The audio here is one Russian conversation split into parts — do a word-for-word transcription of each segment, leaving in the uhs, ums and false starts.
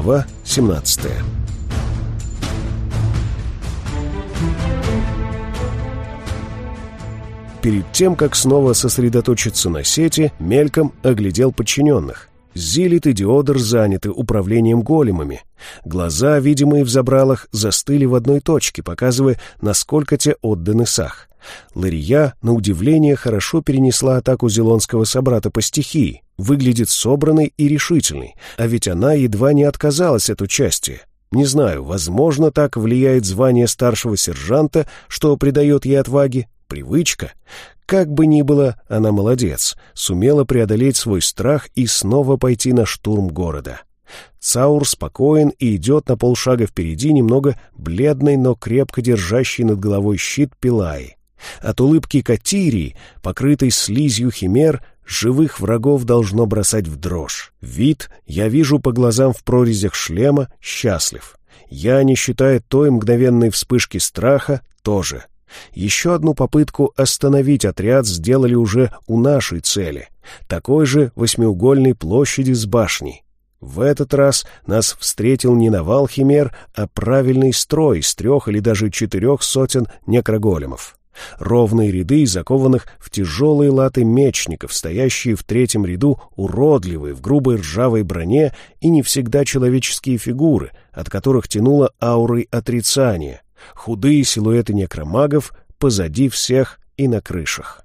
Глава семнадцатая. Перед тем, как снова сосредоточиться на сети, мельком оглядел подчиненных. Зилит и Диодор заняты управлением големами. Глаза, видимые в забралах, застыли в одной точке, показывая, насколько те отданы Сах. Лария, на удивление, хорошо перенесла атаку зелонского собрата по стихии, выглядит собранной и решительной, а ведь она едва не отказалась от участия. Не знаю, возможно, так влияет звание старшего сержанта, что придает ей отваги, привычка. Как бы ни было, она молодец, сумела преодолеть свой страх и снова пойти на штурм города. Цаур спокоен и идет на полшага впереди немного бледный, но крепко держащий над головой щит Пилаи. От улыбки Катирии, покрытой слизью химер, живых врагов должно бросать в дрожь. Вид, я вижу по глазам в прорезях шлема, счастлив. Я, не считая той мгновенной вспышки страха, тоже. Еще одну попытку остановить отряд сделали уже у нашей цели, такой же восьмиугольной площади с башней. В этот раз нас встретил не навал химер, а правильный строй из трех или даже четырех сотен некроголемов. Ровные ряды закованных в тяжелые латы мечников, стоящие в третьем ряду уродливые, в грубой ржавой броне и не всегда человеческие фигуры, от которых тянуло аурой отрицания. Худые силуэты некромагов позади всех и на крышах.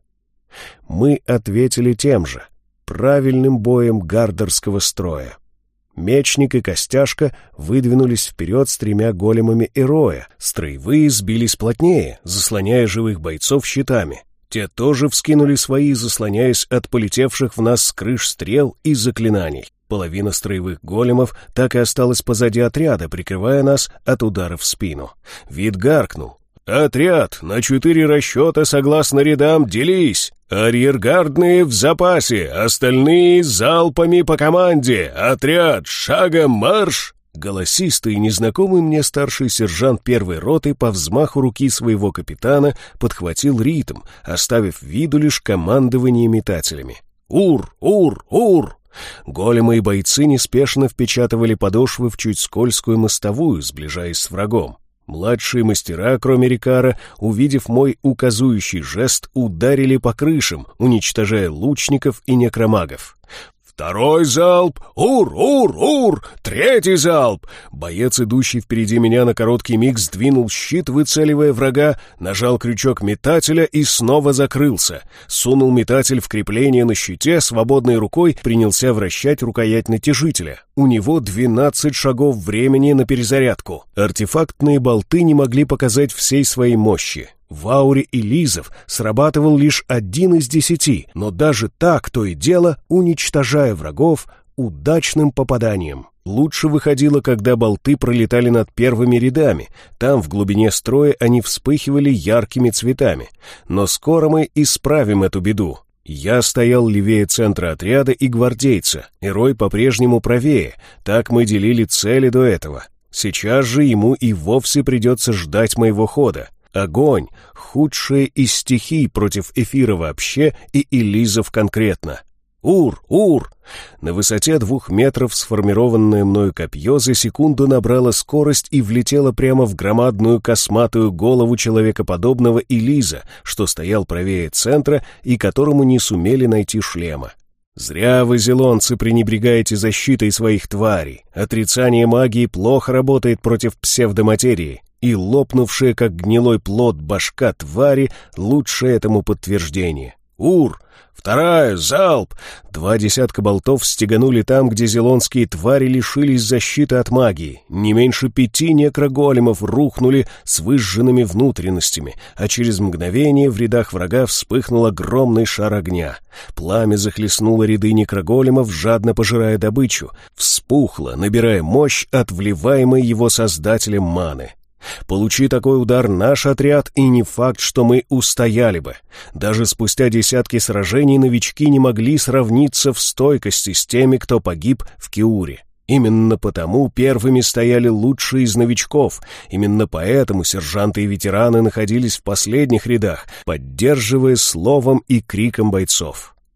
Мы ответили тем же, правильным боем гардерского строя. Мечник и Костяшка выдвинулись вперед с тремя големами Эроя, строевые сбились плотнее, заслоняя живых бойцов щитами. Те тоже вскинули свои, заслоняясь от полетевших в нас с крыш стрел и заклинаний. Половина строевых големов так и осталась позади отряда, прикрывая нас от ударов в спину. Вид гаркнул: «Отряд на четыре расчета согласно рядам делись! Арьергардные в запасе, остальные залпами по команде! Отряд, шагом марш!» Голосистый и незнакомый мне старший сержант первой роты по взмаху руки своего капитана подхватил ритм, оставив виду лишь командование метателями. «Ур! Ур! Ур!» Големы и бойцы неспешно впечатывали подошвы в чуть скользкую мостовую, сближаясь с врагом. Младшие мастера, кроме Рикара, увидев мой указующий жест, ударили по крышам, уничтожая лучников и некромагов. «Второй залп! Ур! Ур! Ур! Третий залп!» Боец, идущий впереди меня, на короткий миг сдвинул щит, выцеливая врага, нажал крючок метателя и снова закрылся. Сунул метатель в крепление на щите, свободной рукой принялся вращать рукоять натяжителя. У него двенадцать шагов времени на перезарядку. Артефактные болты не могли показать всей своей мощи. В ауре Элизов срабатывал лишь один из десяти, но даже так, то и дело, уничтожая врагов удачным попаданием. Лучше выходило, когда болты пролетали над первыми рядами. Там, в глубине строя, они вспыхивали яркими цветами. Но скоро мы исправим эту беду. Я стоял левее центра отряда и гвардейца, Эрой по-прежнему правее. Так мы делили цели до этого. Сейчас же ему и вовсе придется ждать моего хода. Огонь — худшее из стихий против эфира вообще и Элизов конкретно. Ур! Ур! На высоте двух метров сформированное мною копье за секунду набрало скорость и влетело прямо в громадную косматую голову человекоподобного Элиза, что стоял правее центра и которому не сумели найти шлема. Зря вы, зелонцы, пренебрегаете защитой своих тварей. Отрицание магии плохо работает против псевдоматерии. И лопнувшая, как гнилой плод, башка твари — лучшее этому подтверждение. Ур! Вторая! Залп! Два десятка болтов стеганули там, где зелонские твари лишились защиты от магии. Не меньше пяти некроголемов рухнули с выжженными внутренностями, а через мгновение в рядах врага вспыхнул огромный шар огня. Пламя захлестнуло ряды некроголемов, жадно пожирая добычу, вспухло, набирая мощь от вливаемой его создателем маны. Получи такой удар наш отряд, и не факт, что мы устояли бы. Даже спустя десятки сражений новички не могли сравниться в стойкости с теми, кто погиб в Киуре. Именно потому первыми стояли лучшие из новичков. Именно поэтому сержанты и ветераны находились в последних рядах, поддерживая словом и криком бойцов.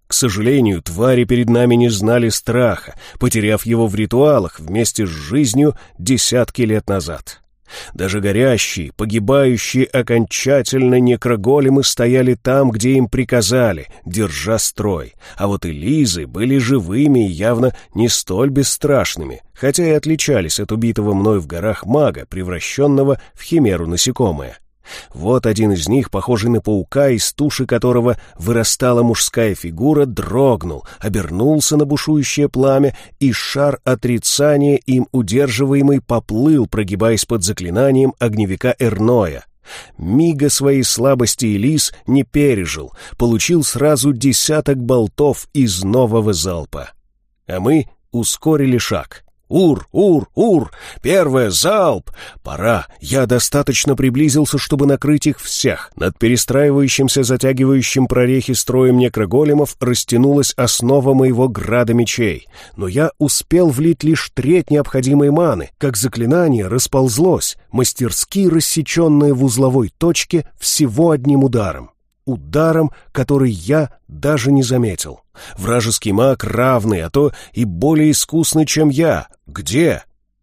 К сожалению, твари перед нами не знали страха, потеряв его в ритуалах вместе с жизнью десятки лет назад. Даже горящие, погибающие окончательно некроголемы стояли там, где им приказали, держа строй, а вот элизы были живыми и явно не столь бесстрашными, хотя и отличались от убитого мной в горах мага, превращенного в химеру насекомое. Вот один из них, похожий на паука, из туши которого вырастала мужская фигура, дрогнул, обернулся на бушующее пламя, и шар отрицания, им удерживаемый, поплыл, прогибаясь под заклинанием огневика Эрноя. Мига своей слабости элиз не пережил, получил сразу десяток болтов из нового залпа. А мы ускорили шаг. «Ур! Ур! Ур! Первое! Залп! Пора! Я достаточно приблизился, чтобы накрыть их всех!» Над перестраивающимся, затягивающим прорехи строем некроголемов растянулась основа моего града мечей, но я успел влить лишь треть необходимой маны, как заклинание расползлось, мастерски рассеченное в узловой точке всего одним ударом. Ударом, который я даже не заметил. Вражеский маг равный, а то и более искусный, чем я. Где?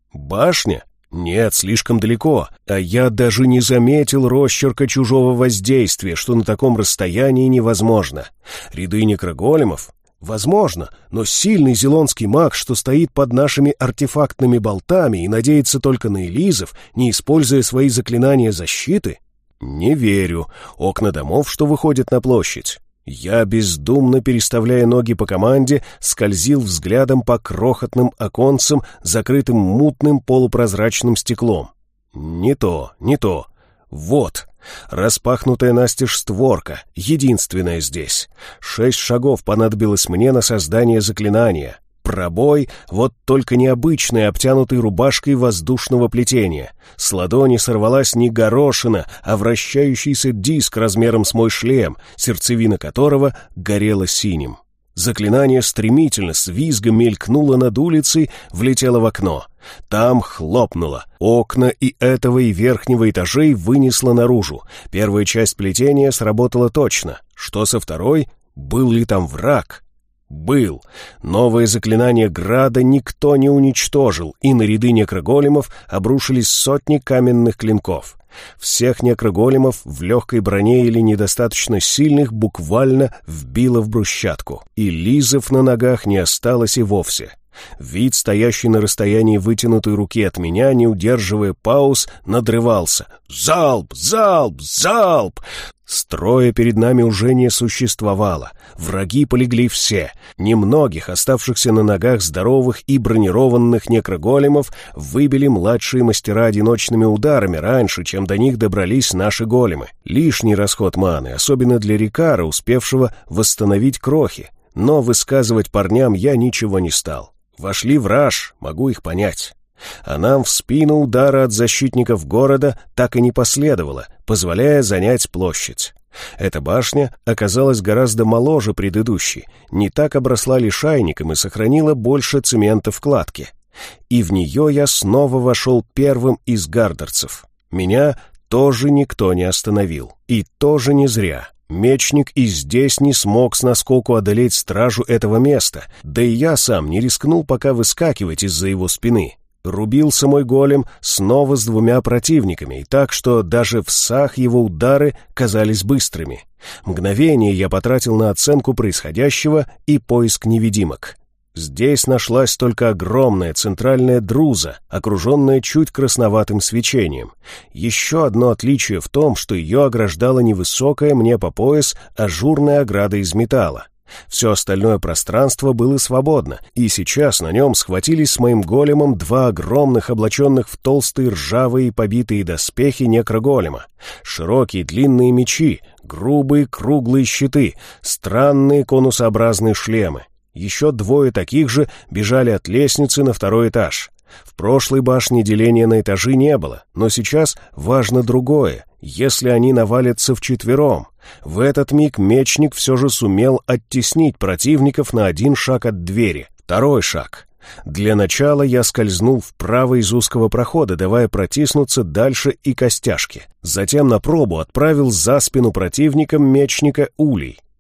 Башня? Нет, слишком далеко. А я даже не заметил росчерка чужого воздействия, что на таком расстоянии невозможно. Ряды некроголемов? Возможно, но сильный зелонский маг, что стоит под нашими артефактными болтами и надеется только на элизов, не используя свои заклинания защиты? Не верю. Окна домов, что выходят на площадь. Я, бездумно переставляя ноги по команде, скользил взглядом по крохотным оконцам, закрытым мутным полупрозрачным стеклом. Не то, не то. Вот. Распахнутая настежь створка, единственная здесь. Шесть шагов понадобилось мне на создание заклинания. Пробой, вот только необычный, обтянутый рубашкой воздушного плетения. С ладони сорвалась не горошина, а вращающийся диск размером с мой шлем, сердцевина которого горела синим. Заклинание стремительно, с визгом мелькнуло над улицей, влетело в окно. Там хлопнуло. Окна и этого, и верхнего этажей вынесло наружу. Первая часть плетения сработала точно. Что со второй? Был ли там враг? Был. Новое заклинание града никто не уничтожил, и на ряды некроголемов обрушились сотни каменных клинков. Всех некроголемов в легкой броне или недостаточно сильных буквально вбило в брусчатку, и лизов на ногах не осталось и вовсе. Вид, стоящий на расстоянии вытянутой руки от меня, не удерживая пауз, надрывался. «Залп! Залп! Залп!» Строя перед нами уже не существовало. Враги полегли все. Немногих, оставшихся на ногах здоровых и бронированных некроголемов, выбили младшие мастера одиночными ударами раньше, чем до них добрались наши големы. Лишний расход маны, особенно для Рикара, успевшего восстановить крохи. Но высказывать парням я ничего не стал. Вошли в раж, могу их понять. А нам в спину удара от защитников города так и не последовало, позволяя занять площадь. Эта башня оказалась гораздо моложе предыдущей, не так обросла лишайником и сохранила больше цемента в кладке. И в нее я снова вошел первым из гардерцев. Меня тоже никто не остановил. И тоже не зря. Мечник и здесь не смог с наскоку одолеть стражу этого места, да и я сам не рискнул пока выскакивать из-за его спины. Рубился мой голем снова с двумя противниками, и так, что даже в сах его удары казались быстрыми. Мгновение я потратил на оценку происходящего и поиск невидимок. Здесь нашлась только огромная центральная друза, окруженная чуть красноватым свечением. Еще одно отличие в том, что ее ограждала невысокая мне по пояс ажурная ограда из металла. Все остальное пространство было свободно, и сейчас на нем схватились с моим големом два огромных, облаченных в толстые ржавые побитые доспехи некроголема. Широкие длинные мечи, грубые круглые щиты, странные конусообразные шлемы. Еще двое таких же бежали от лестницы на второй этаж. В прошлой башне деления на этажи не было, но сейчас важно другое. Если они навалятся вчетвером, в этот миг мечник все же сумел оттеснить противников на один шаг от двери. Второй шаг. Для начала я скользнул вправо из узкого прохода, давая протиснуться дальше и костяшки. Затем на пробу отправил за спину противникам мечника улей.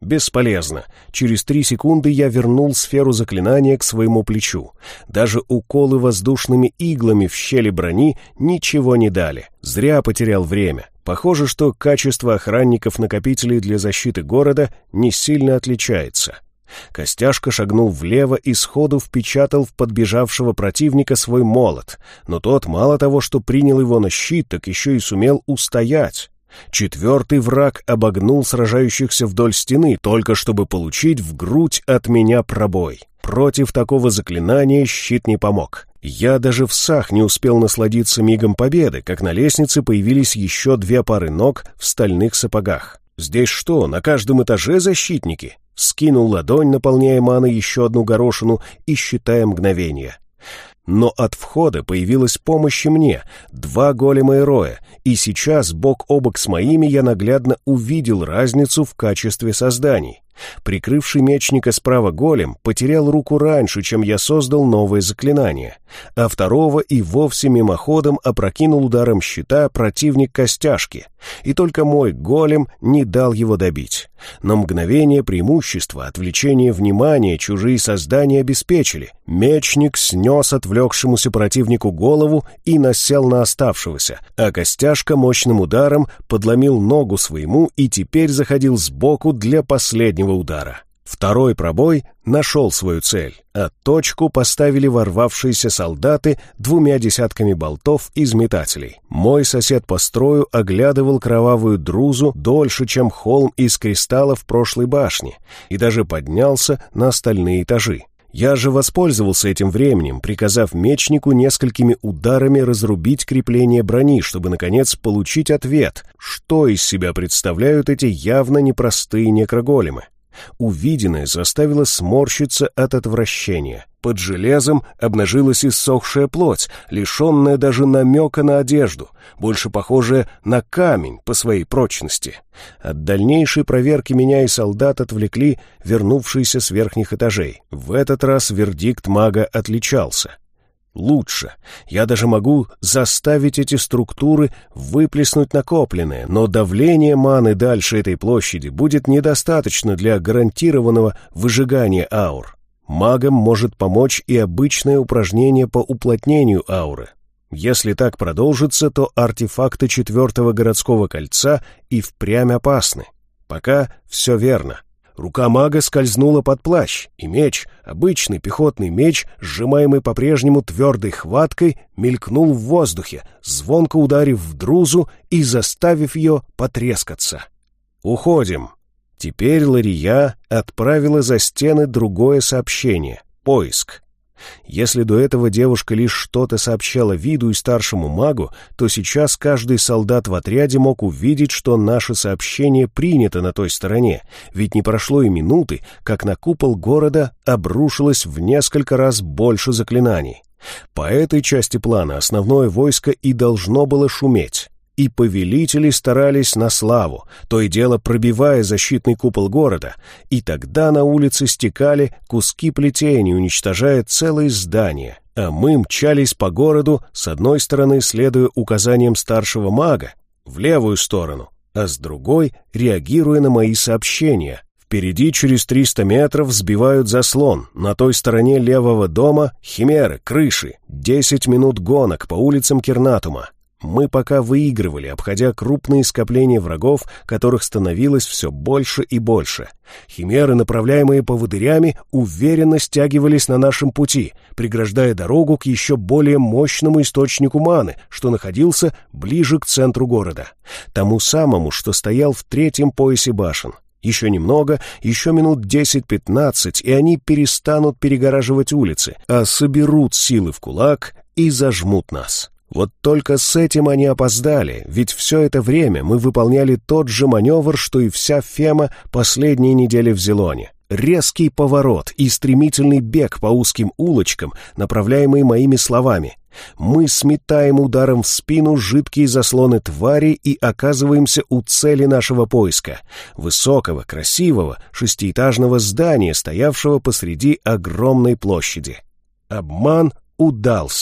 Бесполезно. Через три секунды я вернул сферу заклинания к своему плечу. Даже уколы воздушными иглами в щели брони ничего не дали. Зря потерял время. Похоже, что качество охранников-накопителей для защиты города не сильно отличается. Костяшка шагнул влево и сходу впечатал в подбежавшего противника свой молот, но тот мало того, что принял его на щит, так еще и сумел устоять. Четвертый враг обогнул сражающихся вдоль стены, только чтобы получить в грудь от меня пробой. Против такого заклинания щит не помог. Я даже в сах не успел насладиться мигом победы, как на лестнице появились еще две пары ног в стальных сапогах. «Здесь что, на каждом этаже защитники?» Скинул ладонь, наполняя маной еще одну горошину и считая мгновение. Но от входа появилась помощь и мне, два голема Эроя, и сейчас бок о бок с моими я наглядно увидел разницу в качестве созданий. Прикрывший мечника справа голем потерял руку раньше, чем я создал новое заклинание, а второго и вовсе мимоходом опрокинул ударом щита противник Костяшки, и только мой голем не дал его добить. На мгновение преимущества, отвлечение внимания чужие создания обеспечили. Мечник снес отвлекшемуся противнику голову и насел на оставшегося, а Костяшка мощным ударом подломил ногу своему и теперь заходил сбоку для последнего удара. Второй пробой нашел свою цель, а точку поставили ворвавшиеся солдаты двумя десятками болтов из метателей. Мой сосед по строю оглядывал кровавую друзу дольше, чем холм из кристаллов прошлой башни, и даже поднялся на остальные этажи. Я же воспользовался этим временем, приказав мечнику несколькими ударами разрубить крепление брони, чтобы, наконец, получить ответ, что из себя представляют эти явно непростые некроголемы. Увиденное заставило сморщиться от отвращения. Под железом обнажилась иссохшая плоть, лишенная даже намека на одежду, больше похожая на камень по своей прочности. От дальнейшей проверки меня и солдат отвлекли вернувшиеся с верхних этажей. В этот раз вердикт мага отличался. Лучше. Я даже могу заставить эти структуры выплеснуть накопленное, но давление маны дальше этой площади будет недостаточно для гарантированного выжигания аур. Магам может помочь и обычное упражнение по уплотнению ауры. Если так продолжится, то артефакты четвертого городского кольца и впрямь опасны. Пока все верно. Рука мага скользнула под плащ, и меч, обычный пехотный меч, сжимаемый по-прежнему твердой хваткой, мелькнул в воздухе, звонко ударив в друзу и заставив ее потрескаться. «Уходим!» Теперь Лария отправила за стены другое сообщение — поиск. Если до этого девушка лишь что-то сообщала виду и старшему магу, то сейчас каждый солдат в отряде мог увидеть, что наше сообщение принято на той стороне, ведь не прошло и минуты, как на купол города обрушилось в несколько раз больше заклинаний. По этой части плана основное войско и должно было шуметь. И повелители старались на славу, то и дело пробивая защитный купол города, и тогда на улице стекали куски плетений, уничтожая целые здания, а мы мчались по городу, с одной стороны следуя указаниям старшего мага, в левую сторону, а с другой реагируя на мои сообщения. Впереди через триста метров сбивают заслон, на той стороне левого дома химеры, крыши, десять минут гонок по улицам Кернатума. Мы пока выигрывали, обходя крупные скопления врагов, которых становилось все больше и больше. Химеры, направляемые поводырями, уверенно стягивались на нашем пути, преграждая дорогу к еще более мощному источнику маны, что находился ближе к центру города, тому самому, что стоял в третьем поясе башен. Еще немного, еще минут десять-пятнадцать, и они перестанут перегораживать улицы, а соберут силы в кулак и зажмут нас. Вот только с этим они опоздали, ведь все это время мы выполняли тот же маневр, что и вся Фема последние недели в Зелоне. Резкий поворот и стремительный бег по узким улочкам, направляемый моими словами. Мы сметаем ударом в спину жидкие заслоны твари и оказываемся у цели нашего поиска — высокого, красивого, шестиэтажного здания, стоявшего посреди огромной площади. Обман удался.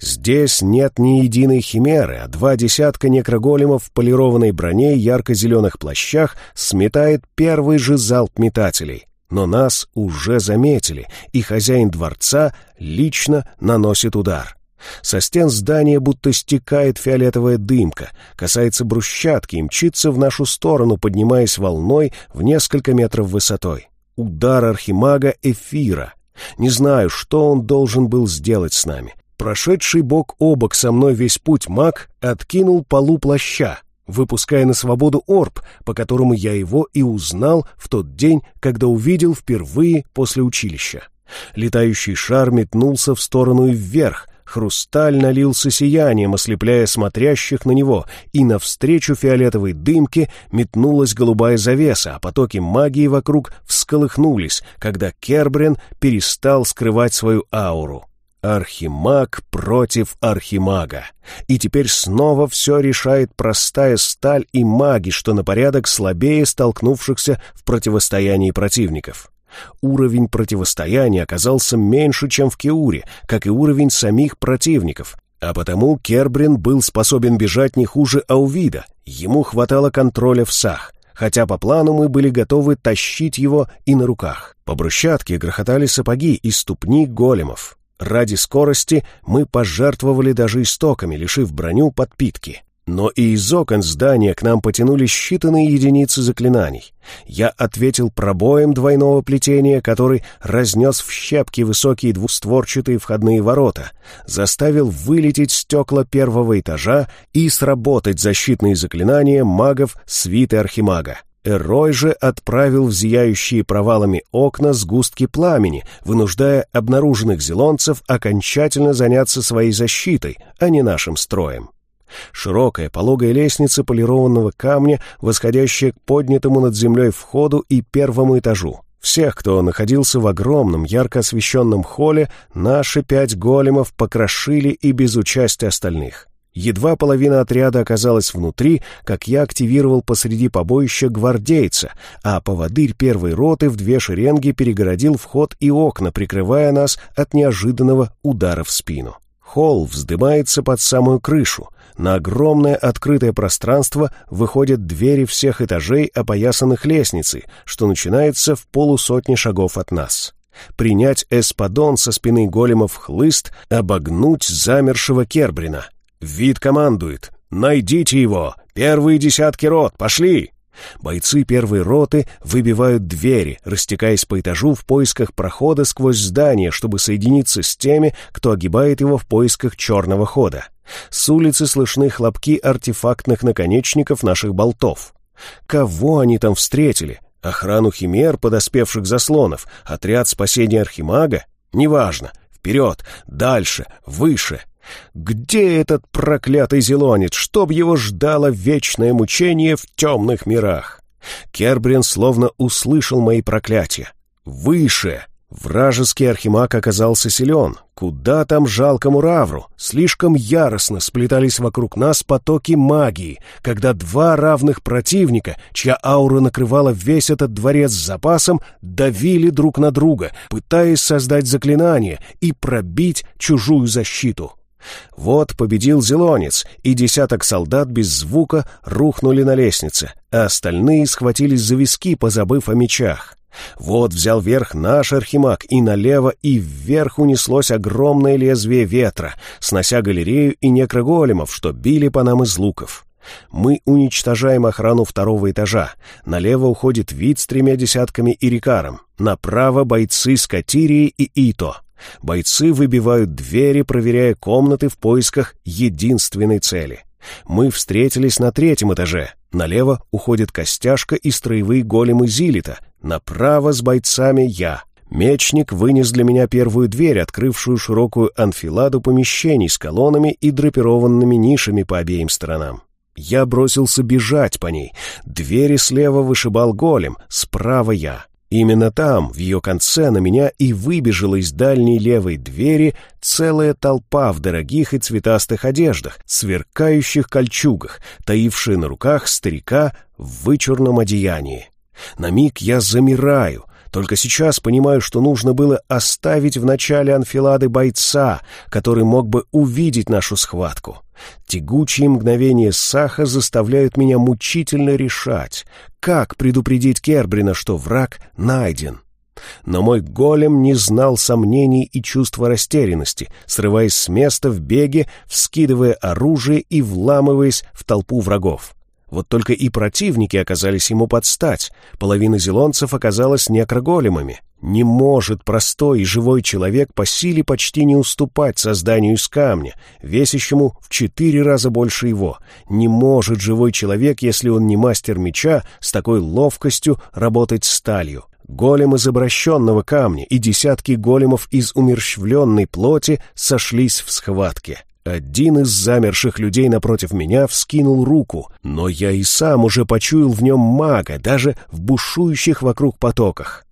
Здесь нет ни единой химеры, а два десятка некроголемов в полированной броне и ярко-зеленых плащах сметает первый же залп метателей. Но нас уже заметили, и хозяин дворца лично наносит удар. Со стен здания будто стекает фиолетовая дымка, касается брусчатки и мчится в нашу сторону, поднимаясь волной в несколько метров высотой. Удар архимага Эфира. Не знаю, что он должен был сделать с нами. Прошедший бок о бок со мной весь путь маг откинул полу плаща, выпуская на свободу орб, по которому я его и узнал в тот день, когда увидел впервые после училища. Летающий шар метнулся в сторону и вверх, хрусталь налился сиянием, ослепляя смотрящих на него, и навстречу фиолетовой дымке метнулась голубая завеса, а потоки магии вокруг всколыхнулись, когда Кербрин перестал скрывать свою ауру. Архимаг против архимага. И теперь снова все решает простая сталь и маги, что на порядок слабее столкнувшихся в противостоянии противников. Уровень противостояния оказался меньше, чем в Кеуре, как и уровень самих противников, а потому Кербрин был способен бежать не хуже Аувида, ему хватало контроля в сах, хотя по плану мы были готовы тащить его и на руках. По брусчатке грохотали сапоги и ступни големов. Ради скорости мы пожертвовали даже истоками, лишив броню подпитки. Но и из окон здания к нам потянулись считанные единицы заклинаний. Я ответил пробоем двойного плетения, который разнес в щепки высокие двустворчатые входные ворота, заставил вылететь стекла первого этажа и сработать защитные заклинания магов свиты архимага. Эрой же отправил в зияющие провалами окна сгустки пламени, вынуждая обнаруженных зелонцев окончательно заняться своей защитой, а не нашим строем. Широкая пологая лестница полированного камня, восходящая к поднятому над землей входу и первому этажу. Всех, кто находился в огромном ярко освещенном холле, наши пять големов покрошили и без участия остальных. Едва половина отряда оказалась внутри, как я активировал посреди побоища гвардейца, а поводырь первой роты в две шеренги перегородил вход и окна, прикрывая нас от неожиданного удара в спину. Холл вздымается под самую крышу. На огромное открытое пространство выходят двери всех этажей, опоясанных лестницей, что начинается в полусотни шагов от нас. Принять эспадон со спины големов хлыст, обогнуть замершего Кербрина. Вид командует: «Найдите его! Первые десятки рот! Пошли!» Бойцы первой роты выбивают двери, растекаясь по этажу в поисках прохода сквозь здание, чтобы соединиться с теми, кто огибает его в поисках черного хода. С улицы слышны хлопки артефактных наконечников наших болтов. Кого они там встретили? Охрану химер, подоспевших заслонов? Отряд спасения архимага? Неважно. Вперед, дальше, выше. Где этот проклятый зелонец, чтоб его ждало вечное мучение в темных мирах? Кербрин словно услышал мои проклятия. Выше! Вражеский архимаг оказался силен. Куда там жалкому Равру? Слишком яростно сплетались вокруг нас потоки магии, когда два равных противника, чья аура накрывала весь этот дворец с запасом, давили друг на друга, пытаясь создать заклинание и пробить чужую защиту. Вот победил зелонец, и десяток солдат без звука рухнули на лестнице, а остальные схватились за виски, позабыв о мечах. Вот взял верх наш архимаг, и налево и вверх унеслось огромное лезвие ветра, снося галерею и некроголемов, что били по нам из луков. Мы уничтожаем охрану второго этажа. Налево уходит вид с тремя десятками и рикаром. Направо бойцы с Катирии и Ито. Бойцы выбивают двери, проверяя комнаты в поисках единственной цели. Мы встретились на третьем этаже. Налево уходит костяшка и строевые големы Зилита. Направо с бойцами я. Мечник вынес для меня первую дверь, открывшую широкую анфиладу помещений с колоннами и драпированными нишами по обеим сторонам. Я бросился бежать по ней. Двери слева вышибал голем, справа я. Именно там, в ее конце, на меня и выбежала из дальней левой двери целая толпа в дорогих и цветастых одеждах, сверкающих кольчугах, таившая на руках старика в вычурном одеянии. На миг я замираю. Только сейчас понимаю, что нужно было оставить в начале анфилады бойца, который мог бы увидеть нашу схватку. Тягучие мгновения Саха заставляют меня мучительно решать, как предупредить Кербрина, что враг найден. Но мой голем не знал сомнений и чувства растерянности, срываясь с места в беге, вскидывая оружие и вламываясь в толпу врагов. Вот только и противники оказались ему под стать. Половина зелонцев оказалась некроголемами. Не может простой и живой человек по силе почти не уступать созданию из камня, весящему в четыре раза больше его. Не может живой человек, если он не мастер меча, с такой ловкостью работать сталью. Голем из обращенного камня и десятки големов из умерщвленной плоти сошлись в схватке. Один из замерших людей напротив меня вскинул руку, но я и сам уже почуял в нем мага, даже в бушующих вокруг потоках.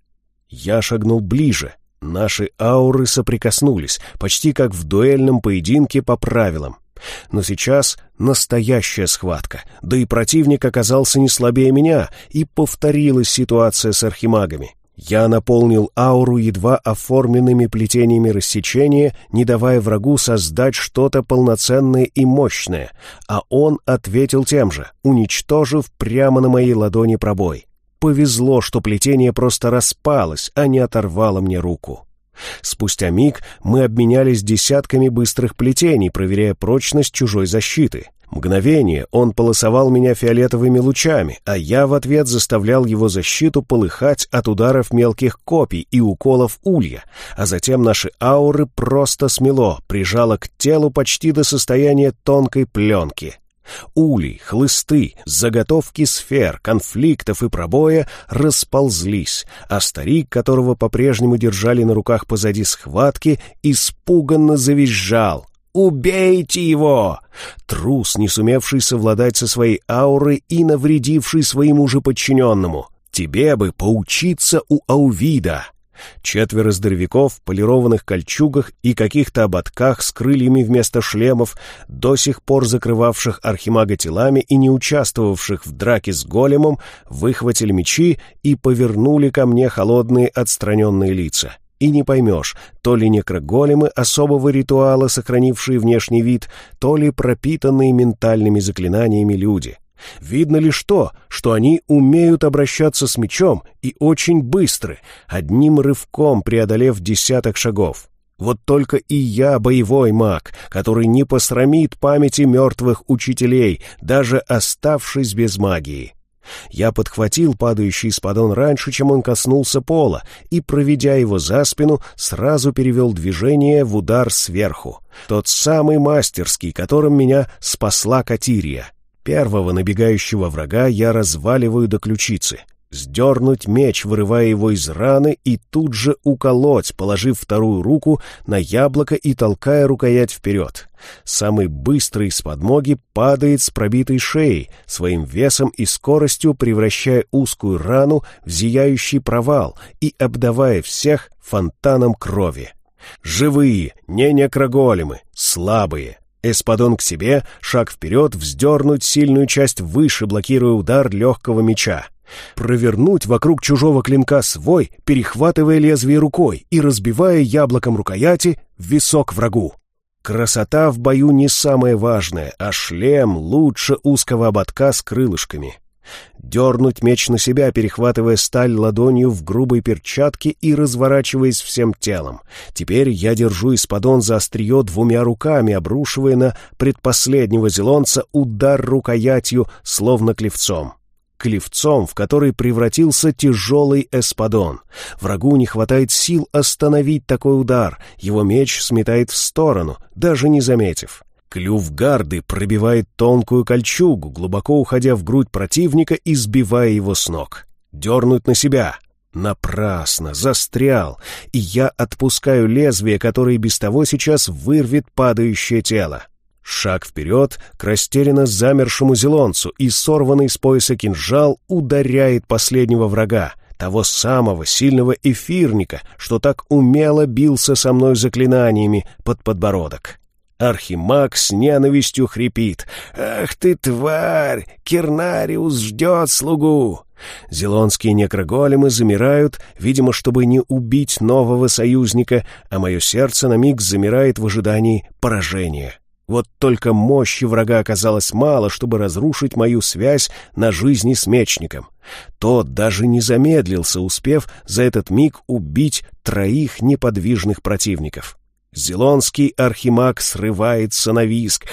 Я шагнул ближе. Наши ауры соприкоснулись, почти как в дуэльном поединке по правилам. Но сейчас настоящая схватка, да и противник оказался не слабее меня, и повторилась ситуация с архимагами. Я наполнил ауру едва оформленными плетениями рассечения, не давая врагу создать что-то полноценное и мощное, а он ответил тем же, уничтожив прямо на моей ладони пробой. Повезло, что плетение просто распалось, а не оторвало мне руку. Спустя миг мы обменялись десятками быстрых плетений, проверяя прочность чужой защиты. Мгновение он полосовал меня фиолетовыми лучами, а я в ответ заставлял его защиту полыхать от ударов мелких копий и уколов улья, а затем наши ауры просто смело, прижало к телу почти до состояния тонкой пленки. Улей, хлысты, заготовки сфер, конфликтов и пробоя расползлись, а старик, которого по-прежнему держали на руках позади схватки, испуганно завизжал. «Убейте его!» Трус, не сумевший совладать со своей аурой и навредивший своему же подчиненному. «Тебе бы поучиться у Аувида!» Четверо здоровяков в полированных кольчугах и каких-то ободках с крыльями вместо шлемов, до сих пор закрывавших архимага телами и не участвовавших в драке с големом, выхватили мечи и повернули ко мне холодные отстраненные лица. И не поймешь, то ли некроголемы особого ритуала, сохранившие внешний вид, то ли пропитанные ментальными заклинаниями люди. Видно лишь то, что они умеют обращаться с мечом и очень быстры, одним рывком преодолев десяток шагов. Вот только и я боевой маг, который не посрамит памяти мертвых учителей, даже оставшись без магии. Я подхватил падающий спадон раньше, чем он коснулся пола, и, проведя его за спину, сразу перевел движение в удар сверху. Тот самый мастерский, которым меня спасла Катирия. Первого набегающего врага я разваливаю до ключицы. Сдернуть меч, вырывая его из раны, и тут же уколоть, положив вторую руку на яблоко и толкая рукоять вперед. Самый быстрый из подмоги падает с пробитой шеей, своим весом и скоростью превращая узкую рану в зияющий провал и обдавая всех фонтаном крови. Живые, не некроголемы, слабые. Эспадон к себе, шаг вперед, вздернуть сильную часть выше, блокируя удар легкого меча. Провернуть вокруг чужого клинка свой, перехватывая лезвие рукой и разбивая яблоком рукояти в висок врагу. Красота в бою не самое важное, а шлем лучше узкого ободка с крылышками. Дернуть меч на себя, перехватывая сталь ладонью в грубой перчатке и разворачиваясь всем телом. Теперь я держу исподон за острие двумя руками, обрушивая на предпоследнего зелонца удар рукоятью, словно клевцом. Клевцом, в который превратился тяжелый эспадон. Врагу не хватает сил остановить такой удар, его меч сметает в сторону, даже не заметив. Клюв гарды пробивает тонкую кольчугу, глубоко уходя в грудь противника и сбивая его с ног. Дернуть на себя. Напрасно, застрял, и я отпускаю лезвие, которое без того сейчас вырвет падающее тело. Шаг вперед к растерянно замершему зелонцу, и сорванный с пояса кинжал ударяет последнего врага, того самого сильного эфирника, что так умело бился со мной заклинаниями под подбородок. Архимаг с ненавистью хрипит: «Ах ты, тварь! Кернариус ждет слугу!» Зелонские некроголемы замирают, видимо, чтобы не убить нового союзника, а мое сердце на миг замирает в ожидании поражения. Вот только мощи врага оказалось мало, чтобы разрушить мою связь на жизни с мечником. Тот даже не замедлился, успев за этот миг убить троих неподвижных противников. Зелонский архимаг срывается на визг: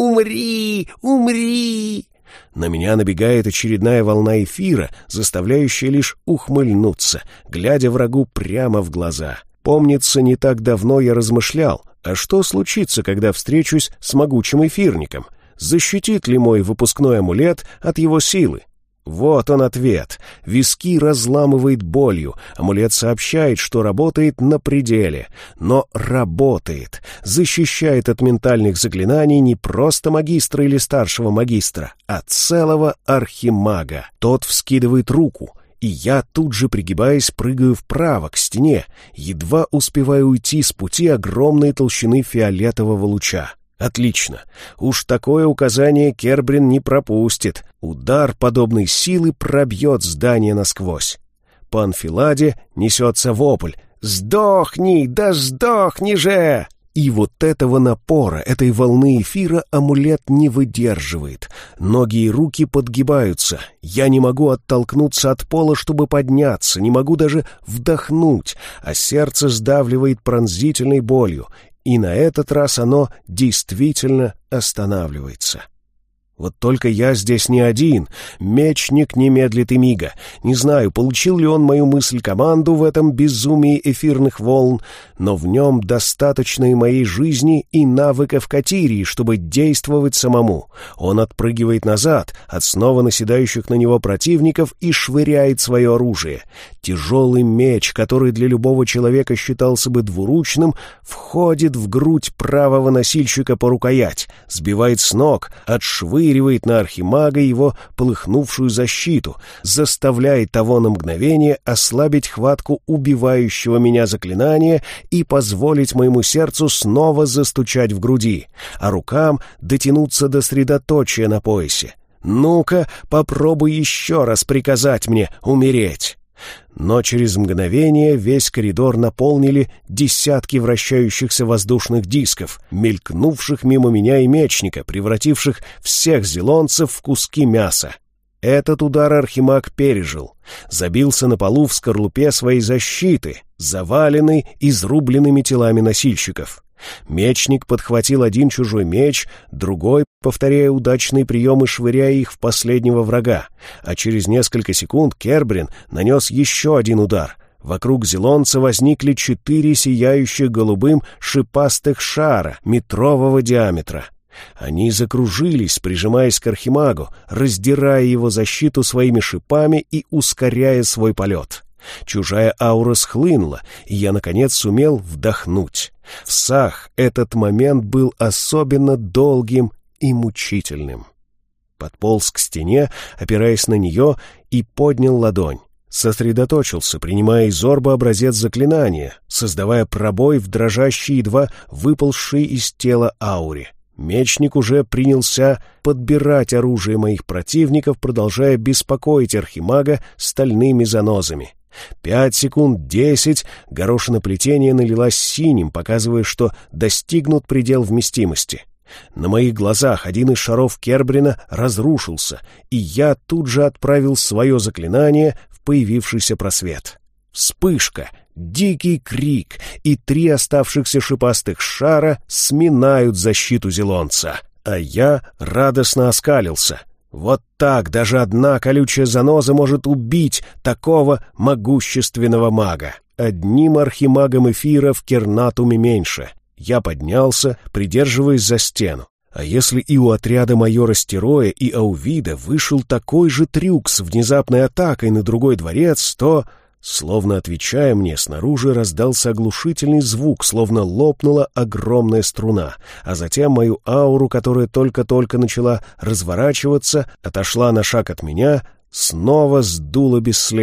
«Умри! Умри!» На меня набегает очередная волна эфира, заставляющая лишь ухмыльнуться, глядя врагу прямо в глаза. Помнится, не так давно я размышлял, а что случится, когда встречусь с могучим эфирником? Защитит ли мой выпускной амулет от его силы? Вот он ответ. Виски разламывает болью. Амулет сообщает, что работает на пределе. Но работает. Защищает от ментальных заклинаний не просто магистра или старшего магистра, а целого архимага. Тот вскидывает руку, и я, тут же пригибаясь, прыгаю вправо, к стене, едва успеваю уйти с пути огромной толщины фиолетового луча. Отлично. Уж такое указание Кербрин не пропустит. Удар подобной силы пробьет здание насквозь. По анфиладе несется вопль: «Сдохни! Да сдохни же!» И вот этого напора, этой волны эфира амулет не выдерживает. Ноги и руки подгибаются. Я не могу оттолкнуться от пола, чтобы подняться, не могу даже вдохнуть, а сердце сдавливает пронзительной болью. И на этот раз оно действительно останавливается. Вот только я здесь не один. Мечник не медлит и мига. Не знаю, получил ли он мою мысль-команду в этом безумии эфирных волн, но в нем достаточно и моей жизни, и навыков Катирии, чтобы действовать самому. Он отпрыгивает назад от снова наседающих на него противников и швыряет свое оружие. Тяжелый меч, который для любого человека считался бы двуручным, входит в грудь правого носильщика по рукоять, сбивает с ног, отшвыривает на архимага его полыхнувшую защиту, заставляет того на мгновение ослабить хватку убивающего меня заклинания и позволить моему сердцу снова застучать в груди, а рукам дотянуться до средоточия на поясе. «Ну-ка, попробуй еще раз приказать мне умереть!» Но через мгновение весь коридор наполнили десятки вращающихся воздушных дисков, мелькнувших мимо меня и мечника, превративших всех зелонцев в куски мяса. Этот удар архимаг пережил, забился на полу в скорлупе своей защиты, заваленный изрубленными телами носильщиков. Мечник подхватил один чужой меч, другой, повторяя удачные приемы, швыряя их в последнего врага, а через несколько секунд Кербрин нанес еще один удар. Вокруг зелонца возникли четыре сияющих голубым шипастых шара метрового диаметра. Они закружились, прижимаясь к архимагу, раздирая его защиту своими шипами и ускоряя свой полет. Чужая аура схлынула, и я, наконец, сумел вдохнуть. В Сах этот момент был особенно долгим и мучительным. Подполз к стене, опираясь на нее, и поднял ладонь. Сосредоточился, принимая из орба образец заклинания, создавая пробой в дрожащей, едва выползшей из тела ауре. Мечник уже принялся подбирать оружие моих противников, продолжая беспокоить архимага стальными занозами. Пять секунд, десять, горошина плетения налилась синим, показывая, что достигнут предел вместимости. На моих глазах один из шаров Кербрина разрушился, и я тут же отправил свое заклинание в появившийся просвет. Вспышка, дикий крик, и три оставшихся шипастых шара сминают защиту зелонца, а я радостно оскалился. Вот так даже одна колючая заноза может убить такого могущественного мага. Одним архимагом эфира в Кернатуме меньше. Я поднялся, придерживаясь за стену. А если и у отряда майора Стероя и Аувида вышел такой же трюк с внезапной атакой на другой дворец, то... Словно отвечая мне, снаружи раздался оглушительный звук, словно лопнула огромная струна, а затем мою ауру, которая только-только начала разворачиваться, отошла на шаг от меня, снова сдуло бесследно.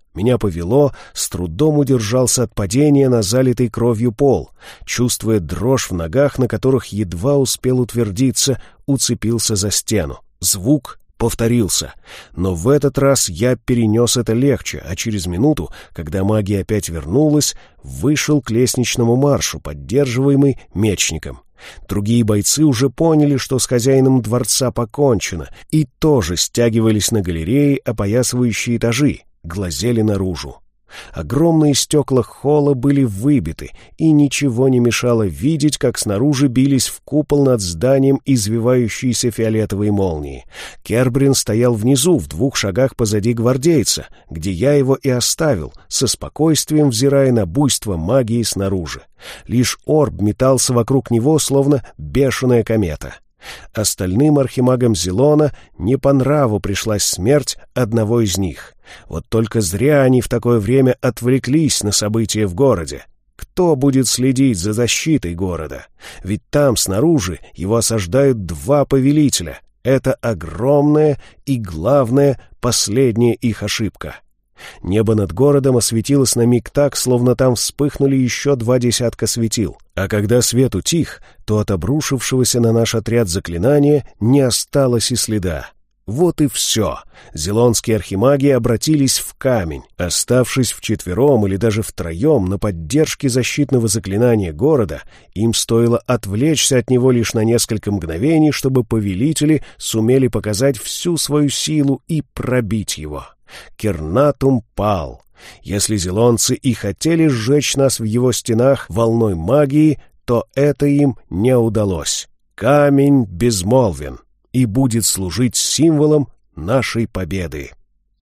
Меня повело, с трудом удержался от падения на залитый кровью пол. Чувствуя дрожь в ногах, на которых едва успел утвердиться, уцепился за стену. Звук повторился. Но в этот раз я перенес это легче, а через минуту, когда магия опять вернулась, вышел к лестничному маршу, поддерживаемый мечником. Другие бойцы уже поняли, что с хозяином дворца покончено, и тоже стягивались на галереи, опоясывающие этажи, глазели наружу. Огромные стекла холла были выбиты, и ничего не мешало видеть, как снаружи бились в купол над зданием извивающиеся фиолетовые молнии. Кербрин стоял внизу, в двух шагах позади гвардейца, где я его и оставил, со спокойствием взирая на буйство магии снаружи. Лишь орб метался вокруг него, словно бешеная комета. Остальным архимагам Зелона не по нраву пришлась смерть одного из них. Вот только зря они в такое время отвлеклись на события в городе. Кто будет следить за защитой города? Ведь там, снаружи, его осаждают два повелителя. Это огромная и, главное, последняя их ошибка. Небо над городом осветилось на миг так, словно там вспыхнули еще два десятка светил. А когда свет утих, то от обрушившегося на наш отряд заклинания не осталось и следа. Вот и все. Зелонские архимаги обратились в камень. Оставшись вчетвером или даже втроем на поддержке защитного заклинания города, им стоило отвлечься от него лишь на несколько мгновений, чтобы повелители сумели показать всю свою силу и пробить его. Кернатум пал. Если зелонцы и хотели сжечь нас в его стенах волной магии, то это им не удалось. Камень безмолвен и будет служить символом нашей победы.